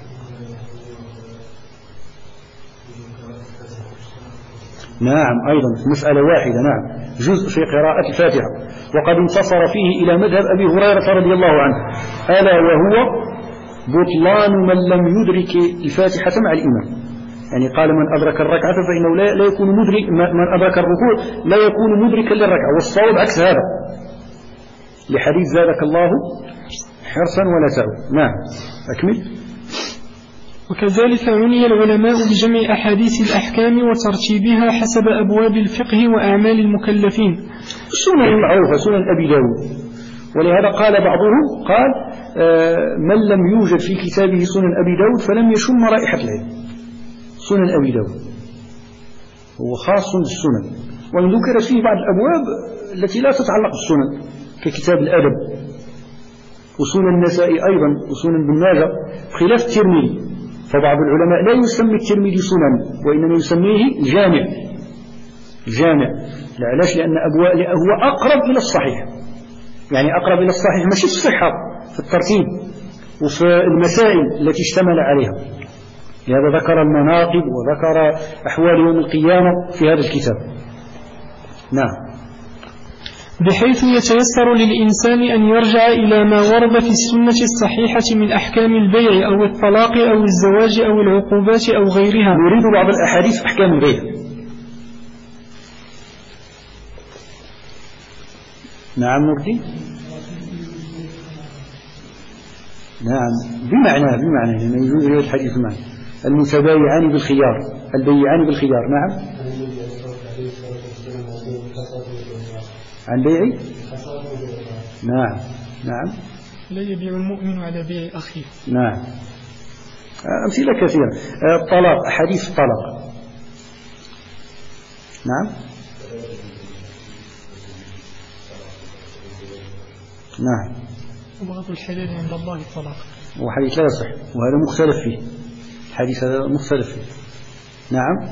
أيضا مسألة واحدة. نعم. جزء في قراءة الفاتحة، وقد انتصر فيه إلى مذهب أبي هريرة رضي الله عنه، ألا وهو بطلان من لم يدرك الفاتحة مع الإمام. يعني قال من أدرك الركعة فإنه لا يكون مدرك، من أدرك الركوع لا يكون مدركا للركعة، والصواب عكس هذا، لحديث زادك الله حرصا ولا تعود. نعم. أكمل. وكذلك عني العلماء بجمع أحاديث الأحكام وترتيبها حسب أبواب الفقه وأعمال المكلفين. السنن المعروفة سنن أبي داود. ولهذا قال بعضهم من لم يوجد في كتابه سنن أبي داود فلم يشم رائحة العلم. سنن أبي داود هو خاص بالسنن، وإن ذكر فيه بعض الأبواب التي لا تتعلق بالسنن ككتاب الأدب، وسنن النسائي أيضا، وسنن بن ماجه، بخلاف الترمذي. فبعض العلماء لا يسمي الترمذي سنن، وإنما يسميه الجامع. علاش؟ لأن هو أقرب إلى الصحيح، يعني أقرب إلى الصحيح ماشي في الصحة، في الترتيب وفي المسائل التي اشتمل عليها. لهذا ذكر المناقب وذكر أحوال يوم القيامة في هذا الكتاب. نعم. بحيث يتيسر للإنسان أن يرجع إلى ما ورد في السنة الصحيحة من أحكام البيع أو الطلاق أو الزواج أو العقوبات أو غيرها. نريد بعض الأحاديث أحكام البيع. نعم نريد. نعم بمعنى لما يجوز رواية الحديث معه. المتبايعان بالخيار، البيعان بالخيار. نعم. عن بيعي. نعم. لا يبيع المؤمن على بيع أخيه. نعم. أمثلة كثيرة. الطلاق، أحاديث الطلاق. نعم. نعم. وبغض الحلال عند الله الطلاق. وحديث لا يصح، وهذا مختلف فيه، الحديث هذا مختلف فيه. نعم.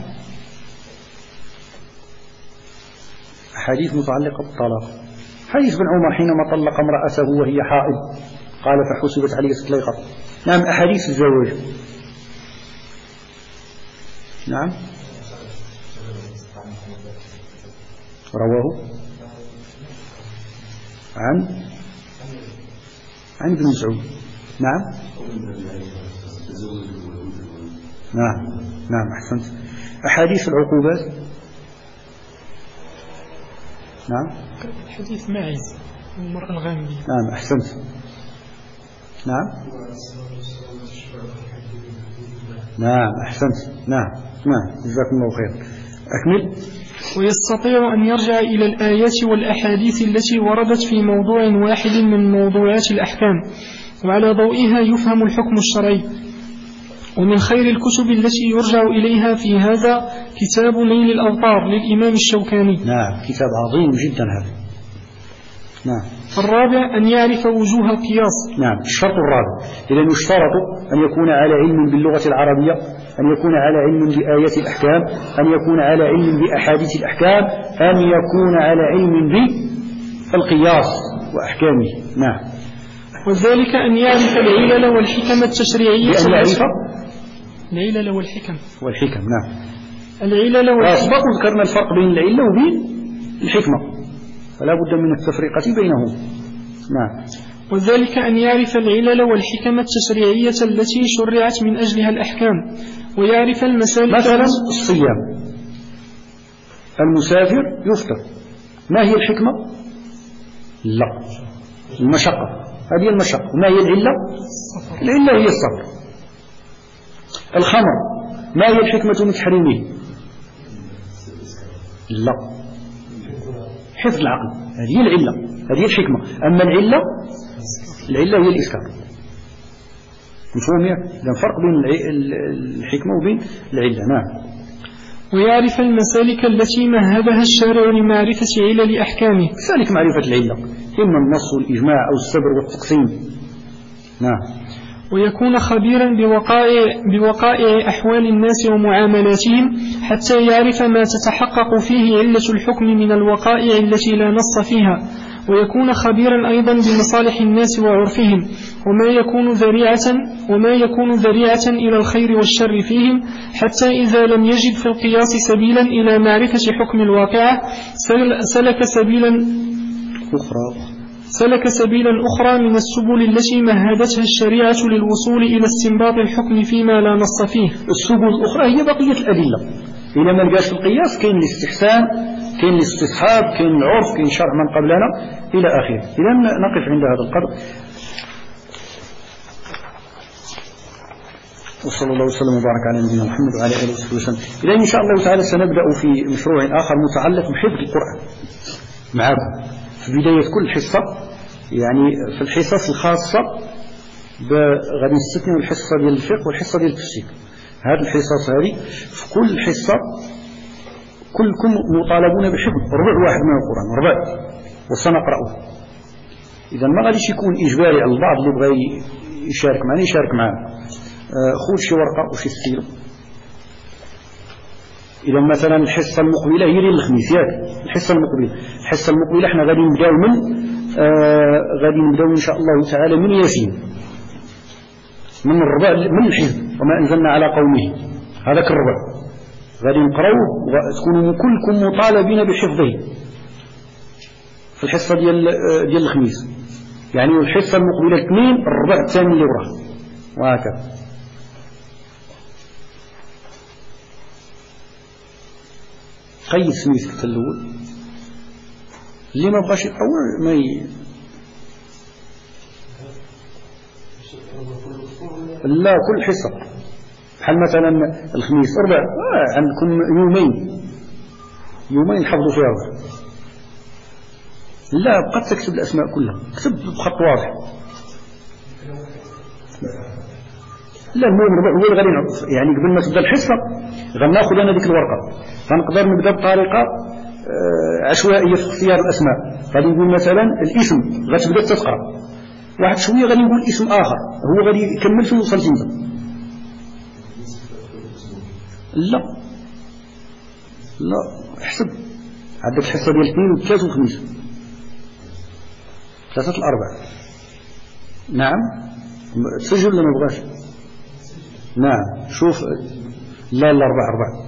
حديث متعلقة بالطلاق، حديث ابن عمر حينما طلق امرأته وهي حائض قال فحسبت عليه تطليقا. نعم. أحاديث الزواج. نعم. رواه عن ابن مسعود. نعم. نعم أحسنت. أحاديث العقوبات. نعم. حديث ماعز المرأة الغامدية. نعم أحسنت. نعم. نعم أحسنت. نعم جزاكم الله خير. أكمل. ويستطيع أن يرجع إلى الآيات والأحاديث التي وردت في موضوع واحد من موضوعات الأحكام، وعلى ضوئها يفهم الحكم الشرعي. ومن خير الكتب التي يرجع إليها في هذا كتاب نيل الأوطار للإمام الشوكاني. نعم كتاب عظيم جدا هذا. نعم. الرابع أن يعرف وجوه القياس. نعم. الشرط الرابع إذن يشترط أن يكون على علم باللغة العربية، أن يكون على علم بآيات الأحكام، أن يكون على علم بأحاديث الأحكام، أن يكون على علم بالقياس وأحكامه. نعم. وذلك أن يعرف العلل والحكم التشريعية. بأن يعرف العلل والحكم. نعم. العلل والحكم. سبق ذكرنا الفرق بين العلة وبين الحكمة، فلا بد من التفرقة بينهم. نعم. وذلك أن يعرف العلل والحكم التشريعية التي شرعت من أجلها الأحكام، ويعرف المسالك. مثلا الصيام، المسافر يفطر، ما هي الحكمة؟ لا، المشقة، هذه المشقة. وما هي العلة؟ العلة هي الصبر. الخمر ما هي الحكمة من تحريمه؟ لا، حفظ العقل، هذه العلة، هذه الحكمة. أما العلة هي الإسكار. مفهوم يا؟ إذن فرق بين الحكمة وبين العلة. نعم. ويعرف المسالك التي مهدها الشارع لمعرفة علل أحكامه. ذلك معرفة العلة إما النص والإجماع أو السبر والتقسيم. نعم. ويكون خبيرا بوقائع أحوال الناس ومعاملاتهم حتى يعرف ما تتحقق فيه علة الحكم من الوقائع التي لا نص فيها. ويكون خبيرا أيضا بمصالح الناس وعرفهم وما يكون ذريعة إلى الخير والشر فيهم، حتى إذا لم يجد في القياس سبيلا إلى معرفة حكم الواقعة سلك سبيلا أخرى من السبل التي مهدتها الشريعة للوصول إلى استنباط الحكم فيما لا نص فيه. السبل الأخرى هي بقية الأدلة. إذا ما لقاش في القياس كاين الاستحسان، كاين الاستصحاب، كاين العرف، كاين شرع من قبلنا إلى آخره. إذا نقف عند هذا القدر، وصلى الله وسلم وبارك على نبينا محمد وعلى آله وصحبه وسلم. إذا إن شاء الله تعالى سنبدأ في مشروع آخر متعلق بحفظ القرآن معكم في بداية كل حصة، يعني في الحصص الخاصة غادي نستثني الحصة ديال الفقه والحصة ديال التفسير. هذه الحصص هذه في كل حصة كلكم مطالبون بحفظ ربع واحد من القرآن، ربع، وسنقرأه. إذا ما غاديش يكون إجباري على البعض اللي بغى يشارك معنا يشارك معنا. خذ شي ورقة وشي ستيلو. إذا مثلا الحصة المقبلة هي ديال الخميس، ياك الحصة المقبلة احنا غادي نبداو إن شاء الله تعالى من ياسين، من الربع، من الحزب وما أنزلنا على قومه، هذاك الربع غادي نقراوه وتكونوا كلكم مطالبين بحفظه في الحصة ديال الخميس. يعني الحصة المقبلة الاثنين، الربع الثاني اللي وراه، وهكذا. قيد سميتك الأول اللي ما بغاش يطور ما لا، كل حصة بحال مثلا الخميس أربع، عندكم يومين حفظوا فيها ربع. لا، بقى تكتب الأسماء كلها، اكتب بخط واضح. لا، المهم هو غادي يعني قبل ما تبدا الحصة غناخذ أنا ديك الورقة، غنقدر نبدا بطريقة عشوائية في اختيار الأسماء. غادي نقول مثلا الاسم غتبدا تقرأ واحد شوية غادي نقول اسم آخر هو غادي يكمل فين وصلت انت. لا احسب عندك الحصة ديال الاثنين والثلاث والخميس 3 الأربع. نعم تسجل ولا ما بغاش؟ نعم شوف لا الأربع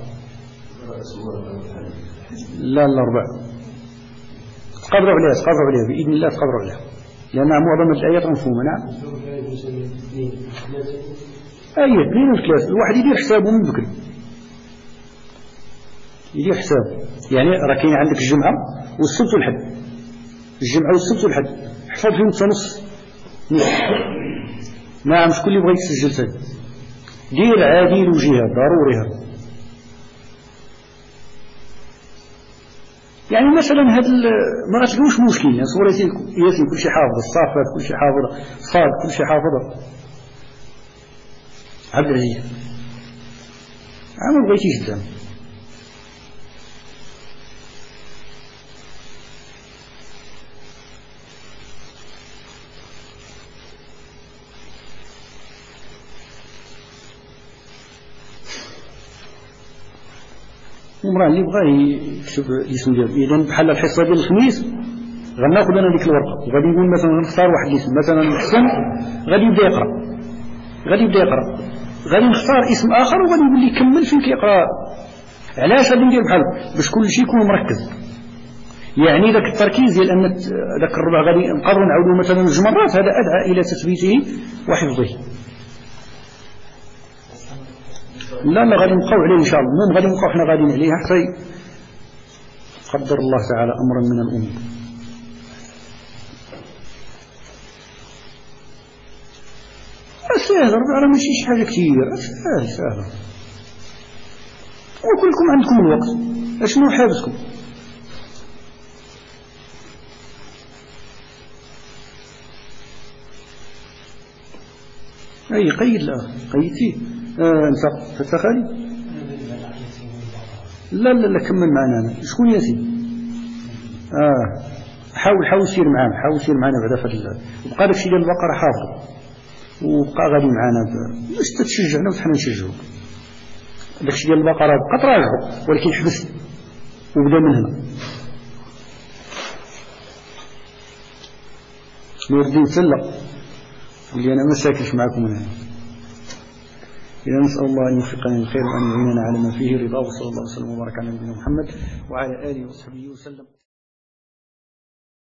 لا الأربع تقدروا عليها بإذن الله تقدروا عليها لأن معظم الآيات مفهومة. نعم أي 2 و3 الواحد يدير حسابه من بكري يدير حسابه يعني راه كاين عندك الجمعة والسبت والحد الجمعة والسبت والحد احفظ فيهم نص. نعم شكون اللي بغى يسجل سجل دير عادي الوجهة ضروري. يعني مثلا هاد ما غتلقاوش مشكل يعني صورة ياسين كلشي حافظ الصافات كلشي حافظ صاد كلشي حافظ. عبد العزيز ما بغيتيش تزعم المرأة اللي بغى يكتب الاسم ديالو. إذن بحال الحصة ديال الخميس غناخذ أنا ديك الورقة وغادي نقول مثلا نختار واحد الاسم مثلا الحسن غادي يبدا يقرأ غادي نختار اسم آخر وغادي يقول لي كمل فين كيقرأ. علاش غادي ندير بحال باش كل شيء يكون مركز يعني ذاك التركيز ديال أن ذاك الربع غادي نقدروا نعاودوا مثلا جوج مرات هذا أدعى إلى تثبيته وحفظه. لا غادي نبقاو عليه إن شاء الله المهم غادي نبقاو حنا غاديين عليه حتى قدر الله تعالى أمرا من الأمور. سهل راه ماشي شي حاجة كثير سهل وكلكم عندكم الوقت اشنو حابسكم. أي قيد لا قيدتيه انت فتخالي لا كمل معنا أنا. شكون ياسين حاول سير معنا بعدا فهاد بقى داكشي ديال البقرة حافظ وبقى غادي معنا باش تشجعنا وحنا نشجعوك. داكشي ديال البقرة بقى تراجعوا ولكن حبس وبدا من هنا نور الدين سلة اللي أنا ما ساكنش معكم من هنا. إذا نسأل الله أن يوفقنا للخير وأن يعيننا على ما فيه رضاه وصلى الله وسلم وبارك على نبينا محمد وعلى آله وصحبه وسلم.